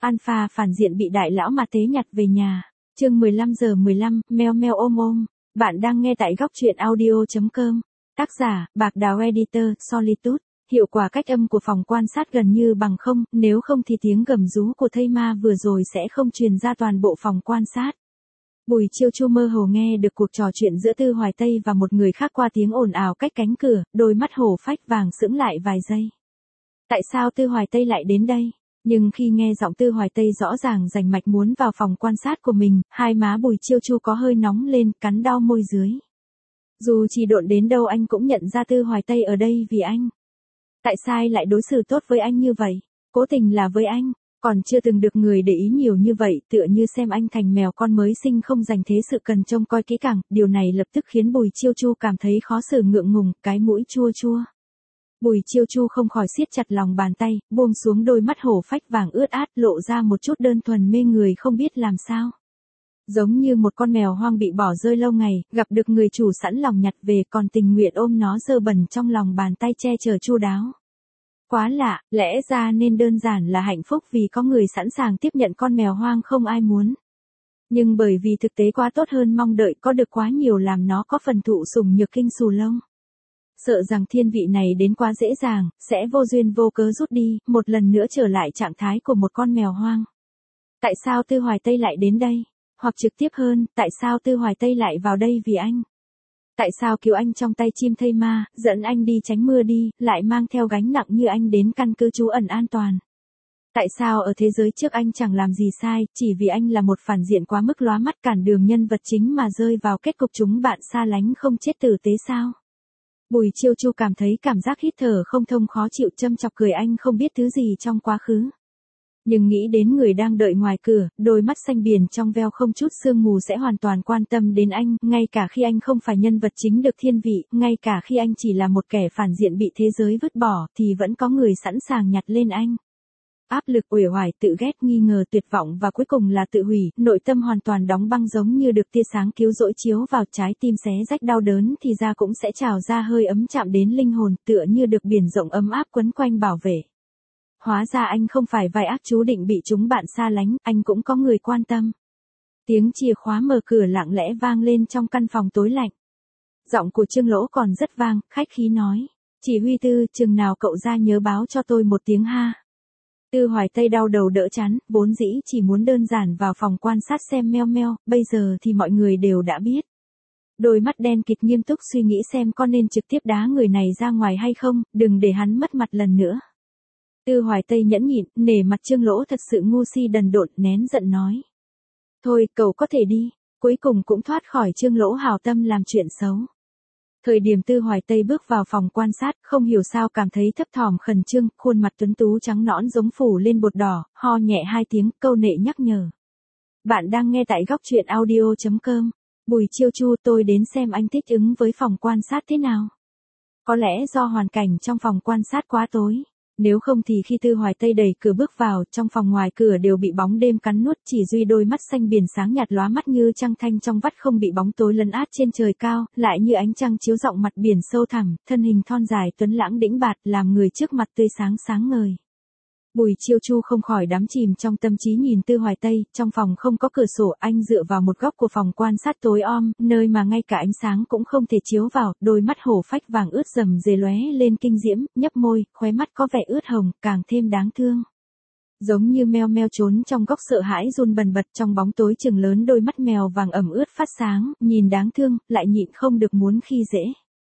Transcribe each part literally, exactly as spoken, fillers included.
Alpha phản diện bị đại lão mà tế nhặt về nhà. Chương mười lăm giờ mười lăm, meo meo ôm ôm. Bạn đang nghe tại góc truyện audio chấm com. Tác giả, Bạc Đào Editor, Solitude. Hiệu quả cách âm của phòng quan sát gần như bằng không, nếu không thì tiếng gầm rú của thây ma vừa rồi sẽ không truyền ra toàn bộ phòng quan sát. Bùi Chiêu Chu mơ hồ nghe được cuộc trò chuyện giữa Tư Hoài Tây và một người khác qua tiếng ồn ào cách cánh cửa, đôi mắt hổ phách vàng sững lại vài giây. Tại sao Tư Hoài Tây lại đến đây? Nhưng khi nghe giọng Tư Hoài Tây rõ ràng rành mạch muốn vào phòng quan sát của mình, hai má Bùi Chiêu Chu có hơi nóng lên, cắn đau môi dưới. Dù chỉ độn đến đâu anh cũng nhận ra Tư Hoài Tây ở đây vì anh. Tại sao lại đối xử tốt với anh như vậy? Cố tình là với anh, còn chưa từng được người để ý nhiều như vậy, tựa như xem anh thành mèo con mới sinh không dành thế sự cần trông coi kỹ càng, điều này lập tức khiến Bùi Chiêu Chu cảm thấy khó xử ngượng ngùng, cái mũi chua chua. Bùi Chiêu Chu không khỏi siết chặt lòng bàn tay, buông xuống đôi mắt hổ phách vàng ướt át, lộ ra một chút đơn thuần mê người không biết làm sao. Giống như một con mèo hoang bị bỏ rơi lâu ngày, gặp được người chủ sẵn lòng nhặt về còn tình nguyện ôm nó dơ bẩn trong lòng bàn tay che chở chu đáo. Quá lạ, lẽ ra nên đơn giản là hạnh phúc vì có người sẵn sàng tiếp nhận con mèo hoang không ai muốn. Nhưng bởi vì thực tế quá tốt hơn mong đợi có được quá nhiều làm nó có phần thụ sủng nhược kinh xù lông. Sợ rằng thiên vị này đến quá dễ dàng, sẽ vô duyên vô cớ rút đi, một lần nữa trở lại trạng thái của một con mèo hoang. Tại sao Tư Hoài Tây lại đến đây? Hoặc trực tiếp hơn, tại sao Tư Hoài Tây lại vào đây vì anh? Tại sao cứu anh trong tay chim thây ma, dẫn anh đi tránh mưa đi, lại mang theo gánh nặng như anh đến căn cứ trú ẩn an toàn? Tại sao ở thế giới trước anh chẳng làm gì sai, chỉ vì anh là một phản diện quá mức lóa mắt cản đường nhân vật chính mà rơi vào kết cục chúng bạn xa lánh không chết tử tế sao? Bùi Chiêu Chu cảm thấy cảm giác hít thở không thông khó chịu châm chọc cười anh không biết thứ gì trong quá khứ. Nhưng nghĩ đến người đang đợi ngoài cửa, đôi mắt xanh biển trong veo không chút sương mù sẽ hoàn toàn quan tâm đến anh, ngay cả khi anh không phải nhân vật chính được thiên vị, ngay cả khi anh chỉ là một kẻ phản diện bị thế giới vứt bỏ, thì vẫn có người sẵn sàng nhặt lên anh. Áp lực, uể oải, tự ghét, nghi ngờ, tuyệt vọng và cuối cùng là tự hủy, nội tâm hoàn toàn đóng băng giống như được tia sáng cứu rỗi chiếu vào trái tim xé rách đau đớn thì ra cũng sẽ trào ra hơi ấm chạm đến linh hồn tựa như được biển rộng ấm áp quấn quanh bảo vệ. Hóa ra anh không phải vai ác chú định bị chúng bạn xa lánh, anh cũng có người quan tâm. Tiếng chìa khóa mở cửa lặng lẽ vang lên trong căn phòng tối lạnh. Giọng của Trương Lỗ còn rất vang, khách khí nói. Chỉ huy Tư, chừng nào cậu ra nhớ báo cho tôi một tiếng ha. Tư Hoài Tây đau đầu đỡ chán, vốn dĩ chỉ muốn đơn giản vào phòng quan sát xem meo meo, bây giờ thì mọi người đều đã biết. Đôi mắt đen kịt nghiêm túc suy nghĩ xem có nên trực tiếp đá người này ra ngoài hay không, đừng để hắn mất mặt lần nữa. Tư Hoài Tây nhẫn nhịn, nể mặt Trương Lỗ thật sự ngu si đần độn, nén giận nói. Thôi, cậu có thể đi, cuối cùng cũng thoát khỏi Trương Lỗ hào tâm làm chuyện xấu. Thời điểm Tư Hoài Tây bước vào phòng quan sát, không hiểu sao cảm thấy thấp thỏm khẩn trương, khuôn mặt tuấn tú trắng nõn giống phủ lên bột đỏ, ho nhẹ hai tiếng, câu nệ nhắc nhở. Bạn đang nghe tại góc truyện audio chấm com. Bùi Chiêu Chu, tôi đến xem anh thích ứng với phòng quan sát thế nào. Có lẽ do hoàn cảnh trong phòng quan sát quá tối. Nếu không thì khi Tư Hoài Tây đẩy cửa bước vào, trong phòng ngoài cửa đều bị bóng đêm cắn nuốt, chỉ duy đôi mắt xanh biển sáng nhạt lóa mắt như trăng thanh trong vắt không bị bóng tối lấn át trên trời cao, lại như ánh trăng chiếu rộng mặt biển sâu thẳm, thân hình thon dài tuấn lãng đĩnh bạt làm người trước mặt tươi sáng sáng ngời. Bùi Chiêu Chu không khỏi đắm chìm trong tâm trí nhìn Tư Hoài Tây, trong phòng không có cửa sổ, anh dựa vào một góc của phòng quan sát tối om, nơi mà ngay cả ánh sáng cũng không thể chiếu vào, đôi mắt hổ phách vàng ướt rầm rề lóe lên kinh diễm, nhấp môi, khóe mắt có vẻ ướt hồng, càng thêm đáng thương. Giống như meo meo trốn trong góc sợ hãi run bần bật trong bóng tối chừng lớn đôi mắt mèo vàng ẩm ướt phát sáng, nhìn đáng thương, lại nhịn không được muốn khi dễ.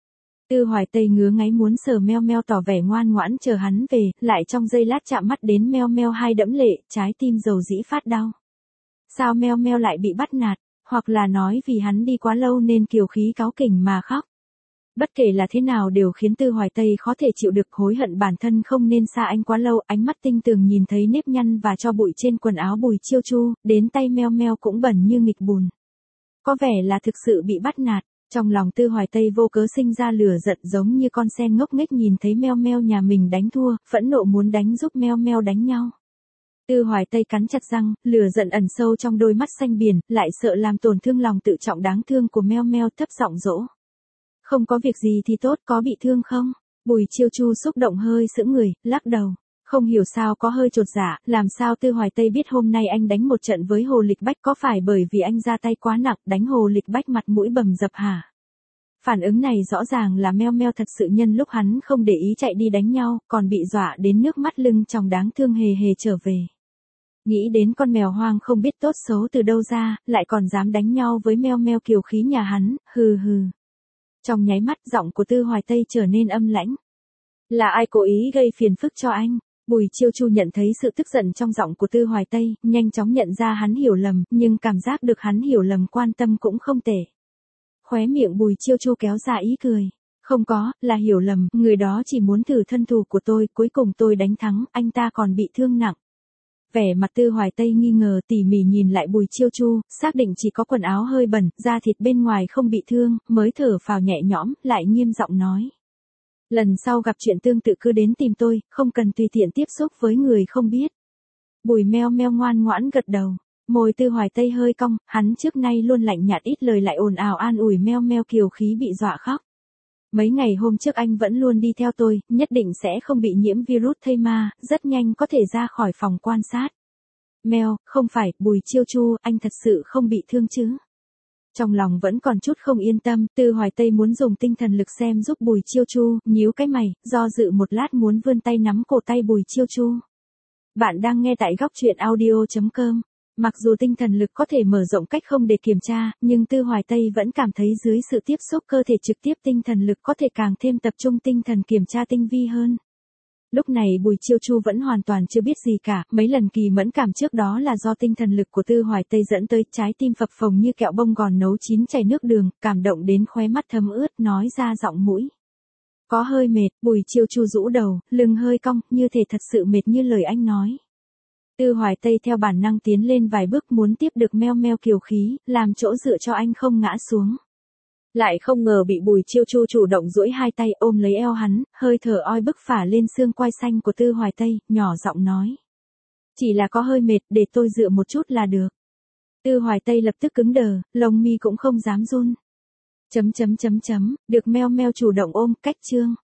Tư Hoài Tây ngứa ngáy muốn sờ meo meo tỏ vẻ ngoan ngoãn chờ hắn về, lại trong giây lát chạm mắt đến meo meo hai đẫm lệ, trái tim dầu dĩ phát đau. Sao meo meo lại bị bắt nạt, hoặc là nói vì hắn đi quá lâu nên kiều khí cáu kỉnh mà khóc. Bất kể là thế nào đều khiến Tư Hoài Tây khó thể chịu được, hối hận bản thân không nên xa anh quá lâu, ánh mắt tinh tường nhìn thấy nếp nhăn và tro bụi trên quần áo Bùi Chiêu Chu, đến tay meo meo cũng bẩn như nghịch bùn. Có vẻ là thực sự bị bắt nạt. Trong lòng Tư Hoài Tây vô cớ sinh ra lửa giận giống như con sen ngốc nghếch nhìn thấy meo meo nhà mình đánh thua, phẫn nộ muốn đánh giúp meo meo đánh nhau. Tư Hoài Tây cắn chặt răng, lửa giận ẩn sâu trong đôi mắt xanh biển, lại sợ làm tổn thương lòng tự trọng đáng thương của meo meo, thấp giọng dỗ. Không có việc gì thì tốt, có bị thương không? Bùi Chiêu Chu xúc động hơi sững người, lắc đầu. Không hiểu sao có hơi chột dạ, làm sao Tư Hoài Tây biết hôm nay anh đánh một trận với Hồ Lịch Bách, có phải bởi vì anh ra tay quá nặng đánh Hồ Lịch Bách mặt mũi bầm dập hả? Phản ứng này rõ ràng là Meo Meo thật sự nhân lúc hắn không để ý chạy đi đánh nhau, còn bị dọa đến nước mắt lưng tròng đáng thương hề hề trở về. Nghĩ đến con mèo hoang không biết tốt xấu từ đâu ra, lại còn dám đánh nhau với Meo Meo kiều khí nhà hắn, hừ hừ. Trong nháy mắt giọng của Tư Hoài Tây trở nên âm lãnh. Là ai cố ý gây phiền phức cho anh? Bùi Chiêu Chu nhận thấy sự tức giận trong giọng của Tư Hoài Tây, nhanh chóng nhận ra hắn hiểu lầm, nhưng cảm giác được hắn hiểu lầm quan tâm cũng không tệ. Khóe miệng Bùi Chiêu Chu kéo ra ý cười. Không có, là hiểu lầm, người đó chỉ muốn thử thân thủ của tôi, cuối cùng tôi đánh thắng, anh ta còn bị thương nặng. Vẻ mặt Tư Hoài Tây nghi ngờ tỉ mỉ nhìn lại Bùi Chiêu Chu, xác định chỉ có quần áo hơi bẩn, da thịt bên ngoài không bị thương, mới thở phào nhẹ nhõm, lại nghiêm giọng nói. Lần sau gặp chuyện tương tự cứ đến tìm tôi, không cần tùy tiện tiếp xúc với người không biết. Bùi Meo Meo ngoan ngoãn gật đầu, môi Tư Hoài Tây hơi cong, hắn trước nay luôn lạnh nhạt ít lời lại ồn ào an ủi Meo Meo kiều khí bị dọa khóc. Mấy ngày hôm trước anh vẫn luôn đi theo tôi, nhất định sẽ không bị nhiễm virus thây ma, rất nhanh có thể ra khỏi phòng quan sát. Meo, không phải, Bùi Chiêu Chu, anh thật sự không bị thương chứ? Trong lòng vẫn còn chút không yên tâm, Tư Hoài Tây muốn dùng tinh thần lực xem giúp Bùi Chiêu Chu, nhíu cái mày, do dự một lát muốn vươn tay nắm cổ tay Bùi Chiêu Chu. Bạn đang nghe tại góc truyện audio chấm com. Mặc dù tinh thần lực có thể mở rộng cách không để kiểm tra, nhưng Tư Hoài Tây vẫn cảm thấy dưới sự tiếp xúc cơ thể trực tiếp tinh thần lực có thể càng thêm tập trung tinh thần kiểm tra tinh vi hơn. Lúc này Bùi Chiêu Chu vẫn hoàn toàn chưa biết gì cả, mấy lần kỳ mẫn cảm trước đó là do tinh thần lực của Tư Hoài Tây dẫn tới, trái tim phập phồng như kẹo bông gòn nấu chín chảy nước đường, cảm động đến khóe mắt thấm ướt, nói ra giọng mũi. Có hơi mệt, Bùi Chiêu Chu rũ đầu, lưng hơi cong, như thể thật sự mệt như lời anh nói. Tư Hoài Tây theo bản năng tiến lên vài bước muốn tiếp được Meo Meo kiều khí, làm chỗ dựa cho anh không ngã xuống. Lại không ngờ bị Bùi Chiêu Chu chủ động duỗi hai tay ôm lấy eo hắn, hơi thở oi bức phả lên xương quai xanh của Tư Hoài Tây, nhỏ giọng nói. Chỉ là có hơi mệt, để tôi dựa một chút là được. Tư Hoài Tây lập tức cứng đờ, lông mi cũng không dám run. Chấm chấm chấm chấm, được Meo Meo chủ động ôm, cách chương.